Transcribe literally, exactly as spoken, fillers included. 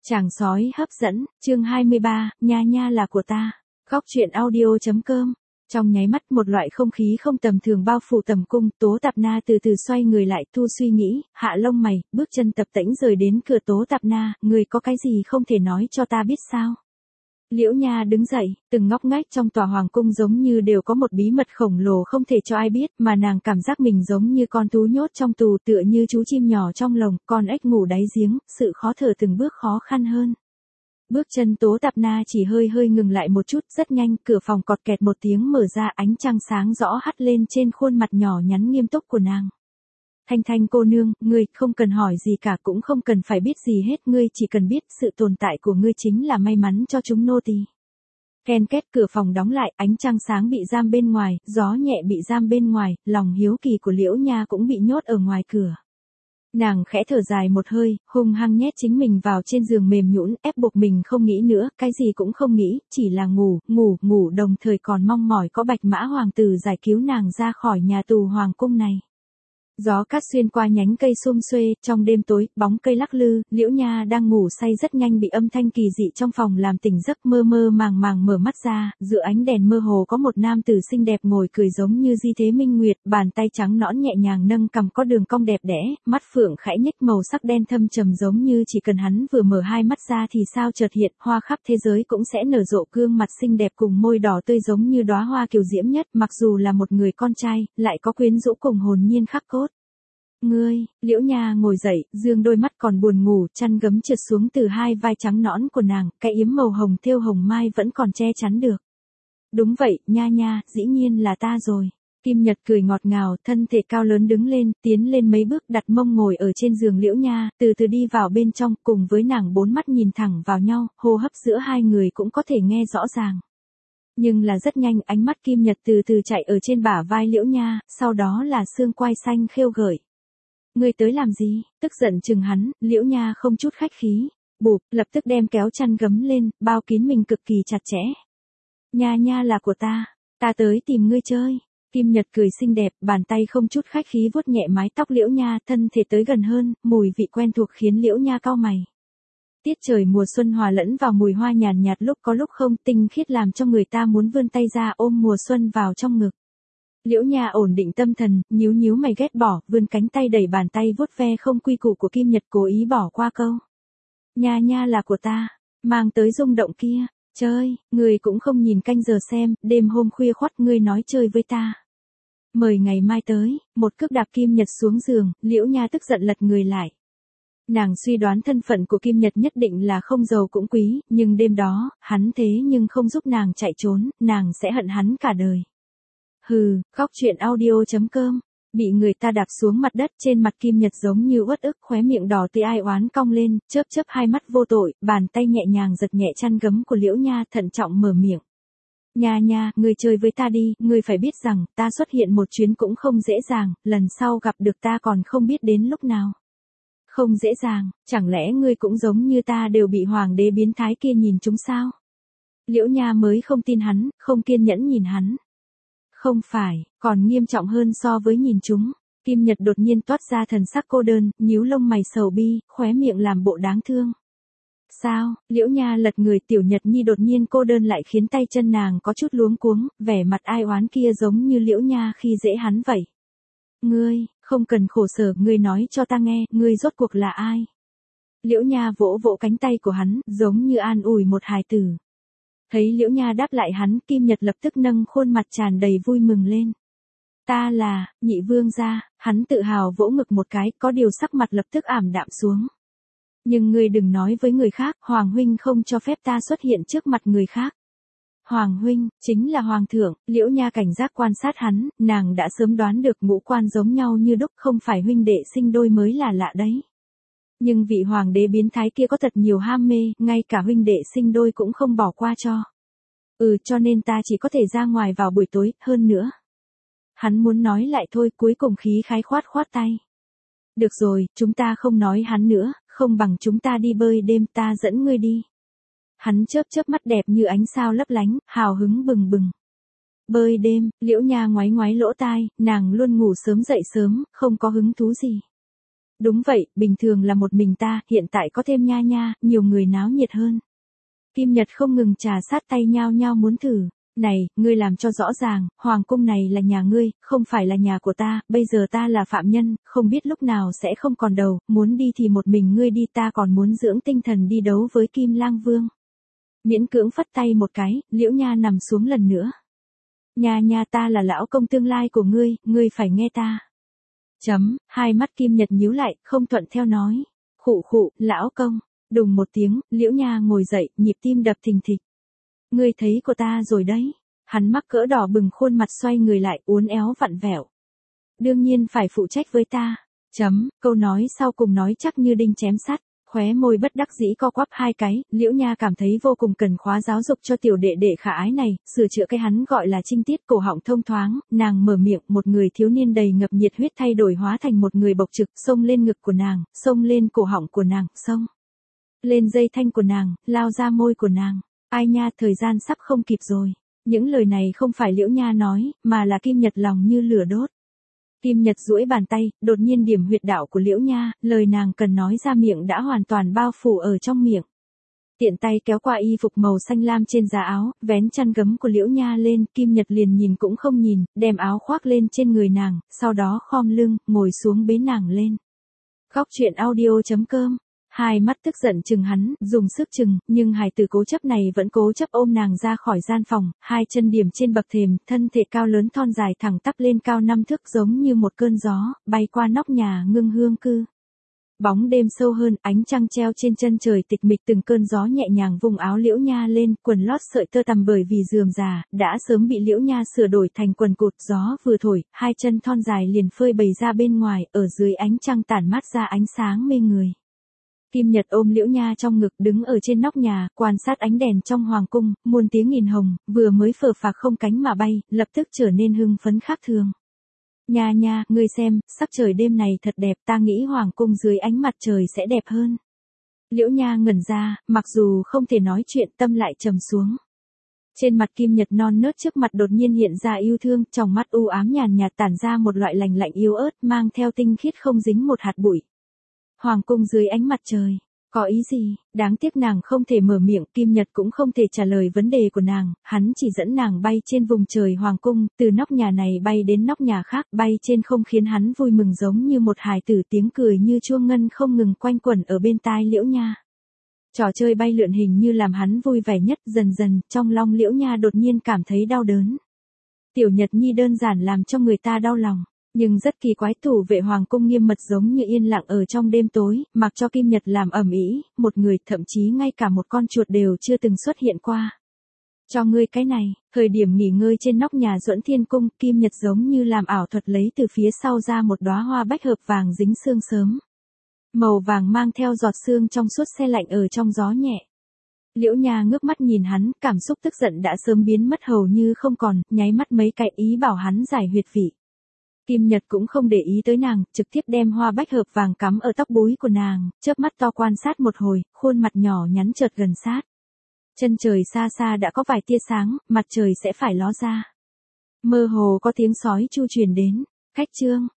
Chàng sói hấp dẫn, chương hai mươi ba, nha nha là của ta. Góc truyện audio.com. Trong nháy mắt một loại không khí không tầm thường bao phủ tầm cung, Tố Tạp Na từ từ xoay người lại, thu suy nghĩ, hạ lông mày, bước chân tập tễnh rời đến cửa. Tố Tạp Na, người có cái gì không thể nói cho ta biết sao? Liễu Nha đứng dậy, từng ngóc ngách trong tòa hoàng cung giống như đều có một bí mật khổng lồ không thể cho ai biết, mà nàng cảm giác mình giống như con thú nhốt trong tù, tựa như chú chim nhỏ trong lồng, con ếch ngủ đáy giếng, sự khó thở từng bước khó khăn hơn. Bước chân Tố Tạp Na chỉ hơi hơi ngừng lại một chút, rất nhanh, cửa phòng cọt kẹt một tiếng mở ra, ánh trăng sáng rõ hắt lên trên khuôn mặt nhỏ nhắn nghiêm túc của nàng. Thanh Thanh cô nương, ngươi không cần hỏi gì cả, cũng không cần phải biết gì hết, ngươi chỉ cần biết sự tồn tại của ngươi chính là may mắn cho chúng nô tỳ. Ken két, cửa phòng đóng lại, ánh trăng sáng bị giam bên ngoài, gió nhẹ bị giam bên ngoài, lòng hiếu kỳ của Liễu Nha cũng bị nhốt ở ngoài cửa. Nàng khẽ thở dài một hơi, hung hăng nhét chính mình vào trên giường mềm nhũn, ép buộc mình không nghĩ nữa, cái gì cũng không nghĩ, chỉ là ngủ, ngủ, ngủ, đồng thời còn mong mỏi có Bạch Mã hoàng tử giải cứu nàng ra khỏi nhà tù hoàng cung này. Gió cát xuyên qua nhánh cây sum xuê, trong đêm tối, bóng cây lắc lư, Liễu Nha đang ngủ say rất nhanh bị âm thanh kỳ dị trong phòng làm tỉnh giấc, mơ mơ màng màng mở mắt ra, giữa ánh đèn mơ hồ có một nam tử xinh đẹp ngồi cười giống như di thế minh nguyệt, bàn tay trắng nõn nhẹ nhàng nâng cằm có đường cong đẹp đẽ, mắt phượng khẽ nhếch màu sắc đen thâm trầm giống như chỉ cần hắn vừa mở hai mắt ra thì sao chợt hiện, hoa khắp thế giới cũng sẽ nở rộ, gương mặt xinh đẹp cùng môi đỏ tươi giống như đóa hoa kiều diễm nhất, mặc dù là một người con trai, lại có quyến rũ cùng hồn nhiên khắc cốt. Ngươi, Liễu Nha ngồi dậy, dương đôi mắt còn buồn ngủ, chăn gấm trượt xuống từ hai vai trắng nõn của nàng, cái yếm màu hồng thêu hồng mai vẫn còn che chắn được. Đúng vậy, Nha Nha, dĩ nhiên là ta rồi. Kim Nhật cười ngọt ngào, thân thể cao lớn đứng lên, tiến lên mấy bước, đặt mông ngồi ở trên giường Liễu Nha, từ từ đi vào bên trong, cùng với nàng bốn mắt nhìn thẳng vào nhau, hô hấp giữa hai người cũng có thể nghe rõ ràng. Nhưng là rất nhanh, ánh mắt Kim Nhật từ từ chạy ở trên bả vai Liễu Nha, sau đó là xương quai xanh khêu gợi. Ngươi tới làm gì? Tức giận chừng hắn, Liễu Nha không chút khách khí, bụp, lập tức đem kéo chăn gấm lên, bao kín mình cực kỳ chặt chẽ. Nha Nha là của ta, ta tới tìm ngươi chơi. Kim Nhật cười xinh đẹp, bàn tay không chút khách khí vuốt nhẹ mái tóc Liễu Nha, thân thể tới gần hơn, mùi vị quen thuộc khiến Liễu Nha cau mày. Tiết trời mùa xuân hòa lẫn vào mùi hoa nhàn nhạt, lúc có lúc không, tinh khiết làm cho người ta muốn vươn tay ra ôm mùa xuân vào trong ngực. Liễu Nha ổn định tâm thần, nhíu nhíu mày ghét bỏ, vươn cánh tay đẩy bàn tay vuốt ve không quy củ của Kim Nhật, cố ý bỏ qua câu. Nha Nha là của ta, mang tới rung động kia, chơi, người cũng không nhìn canh giờ xem, đêm hôm khuya khoắt ngươi nói chơi với ta. Mời ngày mai tới, một cước đạp Kim Nhật xuống giường, Liễu Nha tức giận lật người lại. Nàng suy đoán thân phận của Kim Nhật nhất định là không giàu cũng quý, nhưng đêm đó, hắn thế nhưng không giúp nàng chạy trốn, nàng sẽ hận hắn cả đời. Hừ, góc truyện audio.com. Bị người ta đạp xuống mặt đất, trên mặt Kim Nhật giống như uất ức, khóe miệng đỏ tươi ai oán cong lên, chớp chớp hai mắt vô tội, bàn tay nhẹ nhàng giật nhẹ chăn gấm của Liễu Nha, thận trọng mở miệng. Nha Nha, ngươi chơi với ta đi, ngươi phải biết rằng, ta xuất hiện một chuyến cũng không dễ dàng, lần sau gặp được ta còn không biết đến lúc nào. Không dễ dàng, chẳng lẽ ngươi cũng giống như ta đều bị hoàng đế biến thái kia nhìn trúng sao? Liễu Nha mới không tin hắn, không kiên nhẫn nhìn hắn. Không phải, còn nghiêm trọng hơn so với nhìn chúng. Kim Nhật đột nhiên toát ra thần sắc cô đơn, nhíu lông mày sầu bi, khóe miệng làm bộ đáng thương. Sao? Liễu Nha lật người, Tiểu Nhật Nhi đột nhiên cô đơn lại khiến tay chân nàng có chút luống cuống, vẻ mặt ai oán kia giống như Liễu Nha khi dễ hắn vậy. Ngươi, không cần khổ sở, ngươi nói cho ta nghe, ngươi rốt cuộc là ai? Liễu Nha vỗ vỗ cánh tay của hắn, giống như an ủi một hài tử. Thấy Liễu Nha đáp lại hắn, Kim Nhật lập tức nâng khuôn mặt tràn đầy vui mừng lên. Ta là, nhị vương gia, hắn tự hào vỗ ngực một cái, có điều sắc mặt lập tức ảm đạm xuống. Nhưng ngươi đừng nói với người khác, Hoàng huynh không cho phép ta xuất hiện trước mặt người khác. Hoàng huynh, chính là Hoàng thượng, Liễu Nha cảnh giác quan sát hắn, nàng đã sớm đoán được ngũ quan giống nhau như đúc, không phải huynh đệ sinh đôi mới là lạ đấy. Nhưng vị hoàng đế biến thái kia có thật nhiều ham mê, ngay cả huynh đệ sinh đôi cũng không bỏ qua cho. Ừ, cho nên ta chỉ có thể ra ngoài vào buổi tối, hơn nữa. Hắn muốn nói lại thôi, cuối cùng khí khái khoát khoát tay. Được rồi, chúng ta không nói hắn nữa, không bằng chúng ta đi bơi đêm, ta dẫn ngươi đi. Hắn chớp chớp mắt đẹp như ánh sao lấp lánh, hào hứng bừng bừng. Bơi đêm, Liễu Nha ngoáy ngoáy lỗ tai, nàng luôn ngủ sớm dậy sớm, không có hứng thú gì. Đúng vậy, bình thường là một mình ta, hiện tại có thêm Nha Nha, nhiều người náo nhiệt hơn. Kim Nhật không ngừng trà sát tay nhao nhao muốn thử. Này, ngươi làm cho rõ ràng, hoàng cung này là nhà ngươi, không phải là nhà của ta, bây giờ ta là phạm nhân, không biết lúc nào sẽ không còn đầu, muốn đi thì một mình ngươi đi, ta còn muốn dưỡng tinh thần đi đấu với Kim Lang Vương. Miễn cưỡng phất tay một cái, Liễu Nha nằm xuống lần nữa. Nha Nha, ta là lão công tương lai của ngươi, ngươi phải nghe ta. Chấm, hai mắt Kim Nhật nhíu lại, không thuận theo nói. Khụ khụ, lão công. Đùng một tiếng, Liễu Nha ngồi dậy, nhịp tim đập thình thịch. Ngươi thấy của ta rồi đấy. Hắn mắc cỡ đỏ bừng khuôn mặt, xoay người lại, uốn éo vặn vẹo. Đương nhiên phải phụ trách với ta. Chấm, câu nói sau cùng nói chắc như đinh chém sắt. Khóe môi bất đắc dĩ co quắp hai cái, Liễu Nha cảm thấy vô cùng cần khóa giáo dục cho tiểu đệ đệ khả ái này, sửa chữa cái hắn gọi là trinh tiết, cổ họng thông thoáng, nàng mở miệng, một người thiếu niên đầy ngập nhiệt huyết thay đổi hóa thành một người bộc trực, xông lên ngực của nàng, xông lên cổ họng của nàng, xông lên dây thanh của nàng, lao ra môi của nàng. Ai nha, thời gian sắp không kịp rồi. Những lời này không phải Liễu Nha nói, mà là Kim Nhật lòng như lửa đốt. Kim Nhật duỗi bàn tay, đột nhiên điểm huyệt đạo của Liễu Nha, lời nàng cần nói ra miệng đã hoàn toàn bao phủ ở trong miệng. Tiện tay kéo qua y phục màu xanh lam trên giá áo, vén chăn gấm của Liễu Nha lên, Kim Nhật liền nhìn cũng không nhìn, đem áo khoác lên trên người nàng, sau đó khom lưng, ngồi xuống bế nàng lên. Góc truyện audio chấm com. Hai mắt tức giận chừng hắn, dùng sức chừng, nhưng hài tử cố chấp này vẫn cố chấp ôm nàng ra khỏi gian phòng, hai chân điểm trên bậc thềm, thân thể cao lớn thon dài thẳng tắp lên cao năm thước giống như một cơn gió, bay qua nóc nhà ngưng hương cư. Bóng đêm sâu hơn, ánh trăng treo trên chân trời tịch mịch, từng cơn gió nhẹ nhàng vùng áo Liễu Nha lên, quần lót sợi tơ tằm bởi vì rườm rà, đã sớm bị Liễu Nha sửa đổi thành quần cụt, gió vừa thổi, hai chân thon dài liền phơi bày ra bên ngoài, ở dưới ánh trăng tản mát ra ánh sáng mê người. Kim Nhật ôm Liễu Nha trong ngực, đứng ở trên nóc nhà, quan sát ánh đèn trong hoàng cung, muôn tiếng nghìn hồng, vừa mới phờ phạc không cánh mà bay, lập tức trở nên hưng phấn khác thường. Nha Nha, ngươi xem, sắc trời đêm này thật đẹp, ta nghĩ hoàng cung dưới ánh mặt trời sẽ đẹp hơn. Liễu Nha ngẩn ra, mặc dù không thể nói chuyện, tâm lại trầm xuống. Trên mặt Kim Nhật non nớt trước mặt đột nhiên hiện ra yêu thương, trong mắt u ám nhàn nhạt tản ra một loại lạnh lạnh yếu ớt, mang theo tinh khiết không dính một hạt bụi. Hoàng cung dưới ánh mặt trời, có ý gì? Đáng tiếc nàng không thể mở miệng, Kim Nhật cũng không thể trả lời vấn đề của nàng, hắn chỉ dẫn nàng bay trên vùng trời hoàng cung, từ nóc nhà này bay đến nóc nhà khác, bay trên không khiến hắn vui mừng giống như một hài tử, tiếng cười như chuông ngân không ngừng quanh quẩn ở bên tai Liễu Nha. Trò chơi bay lượn hình như làm hắn vui vẻ nhất, dần dần, trong lòng Liễu Nha đột nhiên cảm thấy đau đớn. Tiểu Nhật Nhi đơn giản làm cho người ta đau lòng. Nhưng rất kỳ quái, thủ vệ hoàng cung nghiêm mật giống như yên lặng ở trong đêm tối, mặc cho Kim Nhật làm ầm ĩ, một người, thậm chí ngay cả một con chuột đều chưa từng xuất hiện qua. Cho ngươi cái này, thời điểm nghỉ ngơi trên nóc nhà Duẫn Thiên Cung, Kim Nhật giống như làm ảo thuật lấy từ phía sau ra một đóa hoa bách hợp vàng dính sương sớm. Màu vàng mang theo giọt sương trong suốt se lạnh ở trong gió nhẹ. Liễu Nha ngước mắt nhìn hắn, cảm xúc tức giận đã sớm biến mất hầu như không còn, nháy mắt mấy cái ý bảo hắn giải huyệt vị. Kim Nhật cũng không để ý tới nàng, trực tiếp đem hoa bách hợp vàng cắm ở tóc búi của nàng, chớp mắt to quan sát một hồi, khuôn mặt nhỏ nhắn chợt gần sát. Chân trời xa xa đã có vài tia sáng, mặt trời sẽ phải ló ra. Mơ hồ có tiếng sói chu truyền đến. Khách trương,